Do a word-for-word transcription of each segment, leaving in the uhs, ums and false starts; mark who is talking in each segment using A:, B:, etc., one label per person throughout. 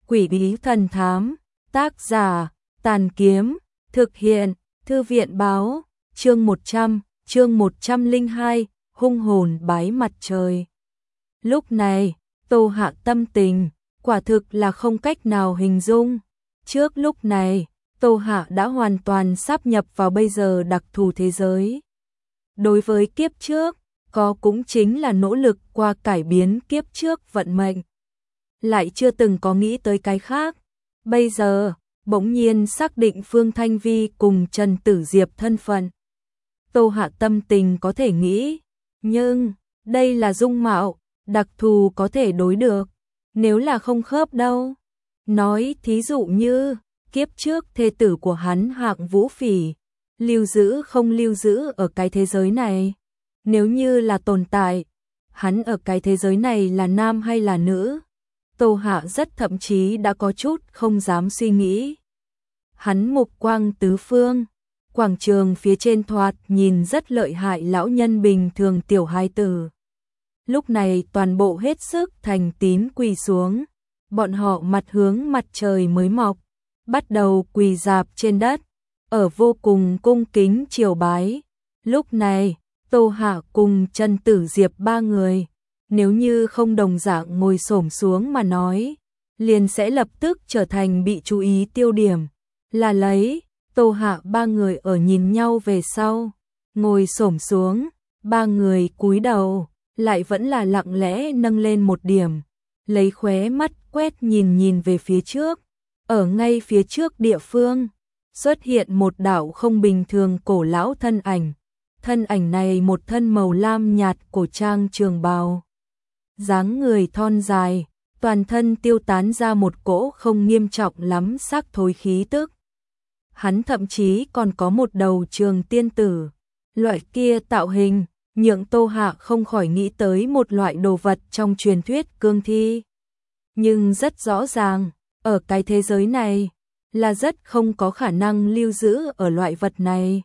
A: Quỷ bí thần thám, tác giả, Tàn Kiếm, thực hiện, Thư viện báo, chương một trăm, chương một trăm lẻ hai, hung hồn bái mặt trời. Lúc này, Tô Hạ tâm tình, quả thực là không cách nào hình dung. Trước lúc này, Tô Hạ đã hoàn toàn sáp nhập vào bây giờ đặc thù thế giới. Đối với kiếp trước, có cũng chính là nỗ lực qua cải biến kiếp trước vận mệnh. Lại chưa từng có nghĩ tới cái khác. Bây giờ, bỗng nhiên xác định Phương Thanh Vi cùng Trần Tử Diệp thân phận. Tô Hạ tâm tình có thể nghĩ, nhưng đây là dung mạo, đặc thù có thể đối được. Nếu là không khớp đâu. Nói thí dụ như, kiếp trước thê tử của hắn Hạng Vũ Phỉ, lưu giữ không lưu giữ ở cái thế giới này. Nếu như là tồn tại, hắn ở cái thế giới này là nam hay là nữ? Tô Hạ rất thậm chí đã có chút không dám suy nghĩ. Hắn mục quang tứ phương, quảng trường phía trên thoạt nhìn rất lợi hại lão nhân bình thường tiểu hài tử. Lúc này toàn bộ hết sức thành tín quỳ xuống, bọn họ mặt hướng mặt trời mới mọc, bắt đầu quỳ rạp trên đất, ở vô cùng cung kính triều bái. Lúc này, Tô Hạ cùng Trần Tử Diệp ba người, nếu như không đồng dạng ngồi xổm xuống mà nói, liền sẽ lập tức trở thành bị chú ý tiêu điểm. Là lấy, Tô Hạ ba người ở nhìn nhau về sau, ngồi xổm xuống, ba người cúi đầu, lại vẫn là lặng lẽ nâng lên một điểm, lấy khóe mắt quét nhìn nhìn về phía trước. Ở ngay phía trước địa phương, xuất hiện một đạo không bình thường cổ lão thân ảnh. Thân ảnh này một thân màu lam nhạt cổ trang trường bào. Dáng người thon dài, toàn thân tiêu tán ra một cỗ không nghiêm trọng lắm xác thối khí tức. Hắn thậm chí còn có một đầu trường tiên tử. Loại kia tạo hình, nhượng Tô Hạ không khỏi nghĩ tới một loại đồ vật trong truyền thuyết cương thi. Nhưng rất rõ ràng, ở cái thế giới này, là rất không có khả năng lưu giữ ở loại vật này.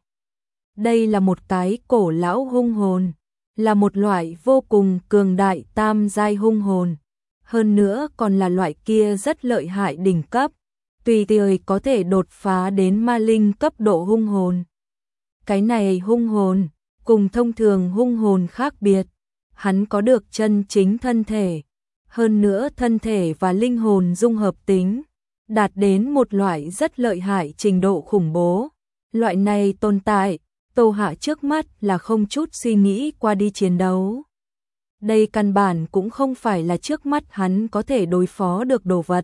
A: Đây là một cái cổ lão hung hồn, là một loại vô cùng cường đại tam giai hung hồn. Hơn nữa còn là loại kia rất lợi hại đỉnh cấp, tùy tiời có thể đột phá đến ma linh cấp độ hung hồn. Cái này hung hồn, cùng thông thường hung hồn khác biệt, hắn có được chân chính thân thể. Hơn nữa thân thể và linh hồn dung hợp tính, đạt đến một loại rất lợi hại trình độ khủng bố. Loại này tồn tại, Tô Hạ trước mắt là không chút suy nghĩ qua đi chiến đấu. Đây căn bản cũng không phải là trước mắt hắn có thể đối phó được đồ vật.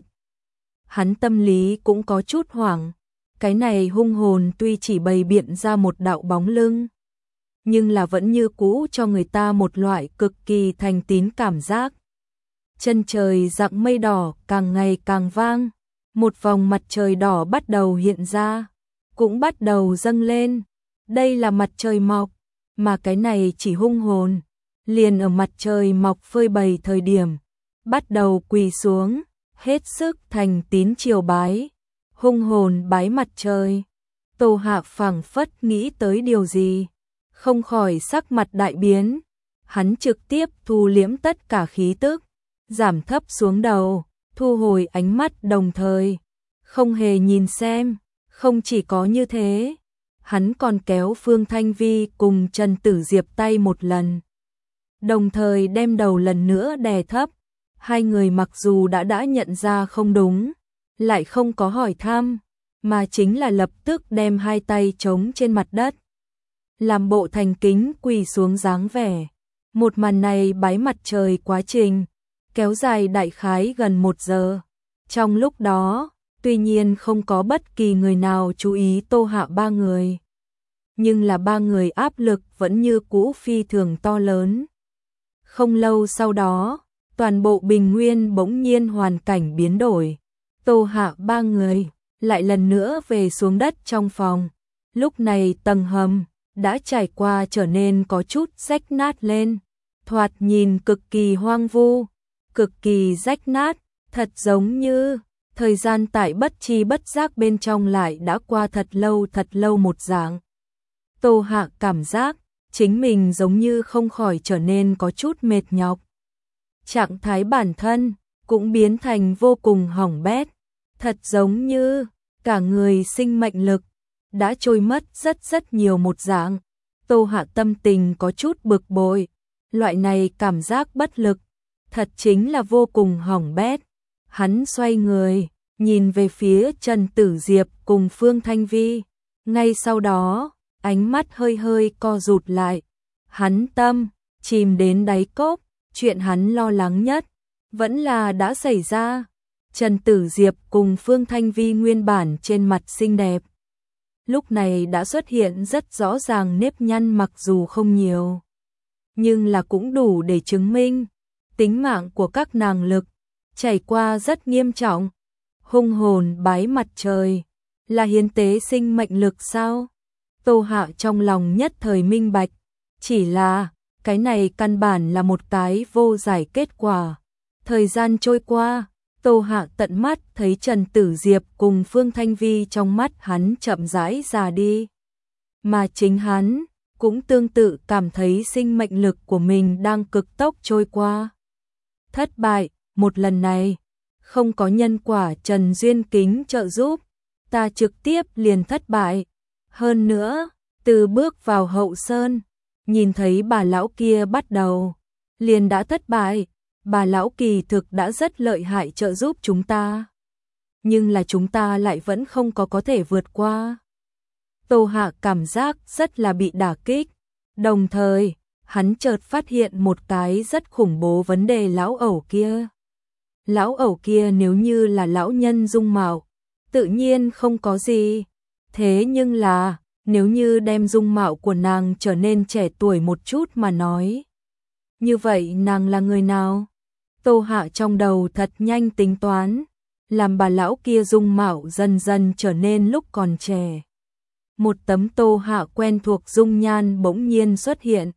A: Hắn tâm lý cũng có chút hoảng. Cái này hung hồn tuy chỉ bày biện ra một đạo bóng lưng, nhưng là vẫn như cũ cho người ta một loại cực kỳ thành tín cảm giác. Chân trời dạng mây đỏ càng ngày càng vang, một vòng mặt trời đỏ bắt đầu hiện ra, cũng bắt đầu dâng lên. Đây là mặt trời mọc, mà cái này chỉ hung hồn, liền ở mặt trời mọc phơi bày thời điểm, bắt đầu quỳ xuống, hết sức thành tín triều bái. Hung hồn bái mặt trời. Tô Hạ phảng phất nghĩ tới điều gì, không khỏi sắc mặt đại biến. Hắn trực tiếp thu liễm tất cả khí tức, giảm thấp xuống đầu, thu hồi ánh mắt đồng thời, không hề nhìn xem. Không chỉ có như thế, hắn còn kéo Phương Thanh Vi cùng Trần Tử Diệp tay một lần, đồng thời đem đầu lần nữa đè thấp. Hai người mặc dù đã đã nhận ra không đúng, lại không có hỏi thăm, mà chính là lập tức đem hai tay chống trên mặt đất, làm bộ thành kính quỳ xuống dáng vẻ. Một màn này bái mặt trời quá trình, kéo dài đại khái gần một giờ. Trong lúc đó, tuy nhiên không có bất kỳ người nào chú ý Tô Hạ ba người, nhưng là ba người áp lực vẫn như cũ phi thường to lớn. Không lâu sau đó, toàn bộ bình nguyên bỗng nhiên hoàn cảnh biến đổi. Tô Hạ ba người lại lần nữa về xuống đất trong phòng. Lúc này tầng hầm đã trải qua trở nên có chút rách nát lên, thoạt nhìn cực kỳ hoang vu, cực kỳ rách nát, thật giống như thời gian tại bất chi bất giác bên trong lại đã qua thật lâu thật lâu một dạng. Tô Hạ cảm giác chính mình giống như không khỏi trở nên có chút mệt nhọc. Trạng thái bản thân cũng biến thành vô cùng hỏng bét, thật giống như cả người sinh mệnh lực đã trôi mất rất rất nhiều một dạng. Tô Hạ tâm tình có chút bực bội, loại này cảm giác bất lực, thật chính là vô cùng hỏng bét. Hắn xoay người, nhìn về phía Trần Tử Diệp cùng Phương Thanh Vi, ngay sau đó, ánh mắt hơi hơi co rụt lại. Hắn tâm chìm đến đáy cốc, chuyện hắn lo lắng nhất vẫn là đã xảy ra. Trần Tử Diệp cùng Phương Thanh Vi nguyên bản trên mặt xinh đẹp, lúc này đã xuất hiện rất rõ ràng nếp nhăn, mặc dù không nhiều, nhưng là cũng đủ để chứng minh tính mạng của các nàng lực trải qua rất nghiêm trọng. Hung hồn bái mặt trời là hiến tế sinh mệnh lực sao? Tô Hạ trong lòng nhất thời minh bạch, chỉ là cái này căn bản là một cái vô giải kết quả. Thời gian trôi qua, Tô Hạ tận mắt thấy Trần Tử Diệp cùng Phương Thanh Vi trong mắt hắn chậm rãi già đi, mà chính hắn cũng tương tự cảm thấy sinh mệnh lực của mình đang cực tốc trôi qua. Thất bại, một lần này không có nhân quả Trần Duyên Kính trợ giúp, ta trực tiếp liền thất bại. Hơn nữa, từ bước vào hậu sơn, nhìn thấy bà lão kia bắt đầu liền đã thất bại. Bà lão kỳ thực đã rất lợi hại trợ giúp chúng ta, nhưng là chúng ta lại vẫn không có có thể vượt qua. Tô Hạ cảm giác rất là bị đả kích, đồng thời hắn chợt phát hiện một cái rất khủng bố vấn đề. Lão ẩu kia, lão ẩu kia nếu như là lão nhân dung mạo, tự nhiên không có gì, thế nhưng là nếu như đem dung mạo của nàng trở nên trẻ tuổi một chút mà nói, như vậy nàng là người nào? Tô Hạ trong đầu thật nhanh tính toán, làm bà lão kia dung mạo dần dần trở nên lúc còn trẻ. Một tấm Tô Hạ quen thuộc dung nhan bỗng nhiên xuất hiện.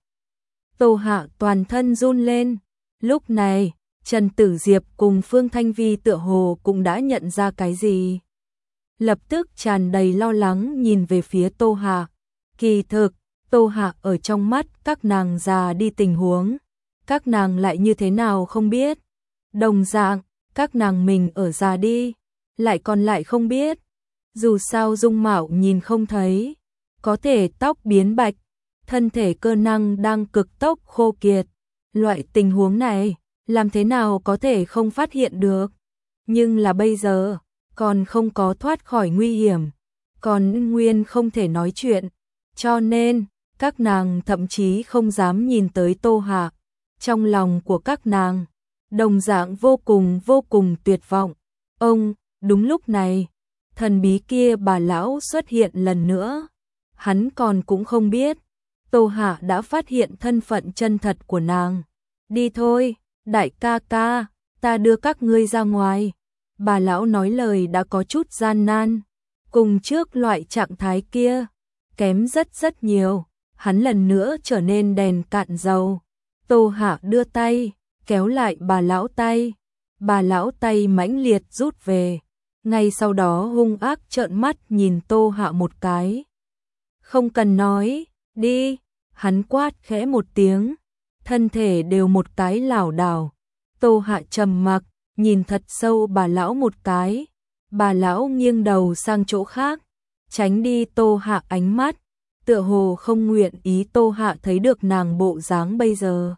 A: Tô Hạ toàn thân run lên. Lúc này, Trần Tử Diệp cùng Phương Thanh Vi tựa hồ cũng đã nhận ra cái gì. Lập tức tràn đầy lo lắng nhìn về phía Tô Hạ. Kỳ thực, Tô Hạ ở trong mắt các nàng già đi tình huống, các nàng lại như thế nào không biết. Đồng dạng, các nàng mình ở già đi, lại còn lại không biết. Dù sao dung mạo nhìn không thấy, có thể tóc biến bạch, thân thể cơ năng đang cực tốc khô kiệt. Loại tình huống này, làm thế nào có thể không phát hiện được. Nhưng là bây giờ, còn không có thoát khỏi nguy hiểm, còn nguyên không thể nói chuyện. Cho nên, các nàng thậm chí không dám nhìn tới Tô Hạ. Trong lòng của các nàng, đồng dạng vô cùng vô cùng tuyệt vọng. Ông, đúng lúc này, thần bí kia bà lão xuất hiện lần nữa. Hắn còn cũng không biết, Tô Hạ đã phát hiện thân phận chân thật của nàng. Đi thôi, đại ca ca, ta đưa các ngươi ra ngoài. Bà lão nói lời đã có chút gian nan, cùng trước loại trạng thái kia, kém rất rất nhiều. Hắn lần nữa trở nên đèn cạn dầu. Tô Hạ đưa tay, kéo lại bà lão tay. Bà lão tay mãnh liệt rút về, ngay sau đó hung ác trợn mắt nhìn Tô Hạ một cái. Không cần nói, đi, hắn quát khẽ một tiếng, thân thể đều một cái lảo đảo. Tô Hạ trầm mặc, nhìn thật sâu bà lão một cái. Bà lão nghiêng đầu sang chỗ khác, tránh đi Tô Hạ ánh mắt, tựa hồ không nguyện ý Tô Hạ thấy được nàng bộ dáng bây giờ.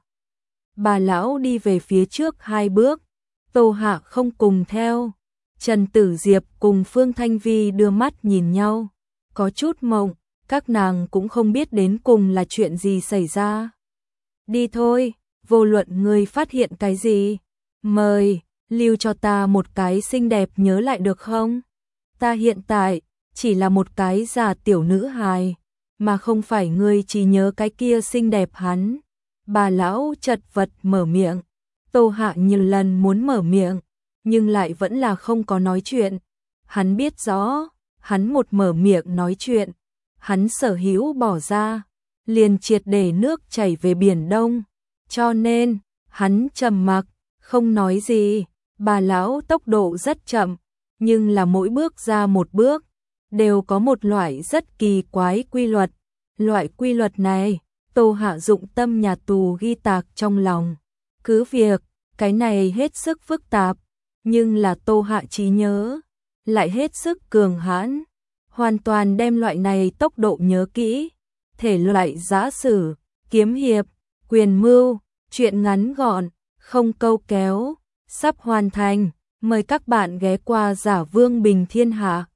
A: Bà lão đi về phía trước hai bước, Tô Hạ không cùng theo. Trần Tử Diệp cùng Phương Thanh Vi đưa mắt nhìn nhau, có chút mộng, các nàng cũng không biết đến cùng là chuyện gì xảy ra. Đi thôi, vô luận ngươi phát hiện cái gì, mời, lưu cho ta một cái xinh đẹp nhớ lại được không? Ta hiện tại chỉ là một cái già tiểu nữ hài, mà không phải ngươi chỉ nhớ cái kia xinh đẹp hắn. Bà lão chật vật mở miệng. Tô Hạ nhiều lần muốn mở miệng, nhưng lại vẫn là không có nói chuyện. Hắn biết rõ, hắn một mở miệng nói chuyện, hắn sở hữu bỏ ra, liền triệt để nước chảy về biển Đông. Cho nên, hắn trầm mặc, không nói gì. Bà lão tốc độ rất chậm, nhưng là mỗi bước ra một bước, đều có một loại rất kỳ quái quy luật. Loại quy luật này, Tô Hạ dụng tâm nhà tù ghi tạc trong lòng. Cứ việc, Cái này hết sức phức tạp, nhưng là Tô Hạ trí nhớ, lại hết sức cường hãn, hoàn toàn đem loại này tốc độ nhớ kỹ. Thể loại giã sử, kiếm hiệp, quyền mưu, truyện ngắn gọn, không câu kéo, sắp hoàn thành, mời các bạn ghé qua Giả Vương Bình Thiên Hạ.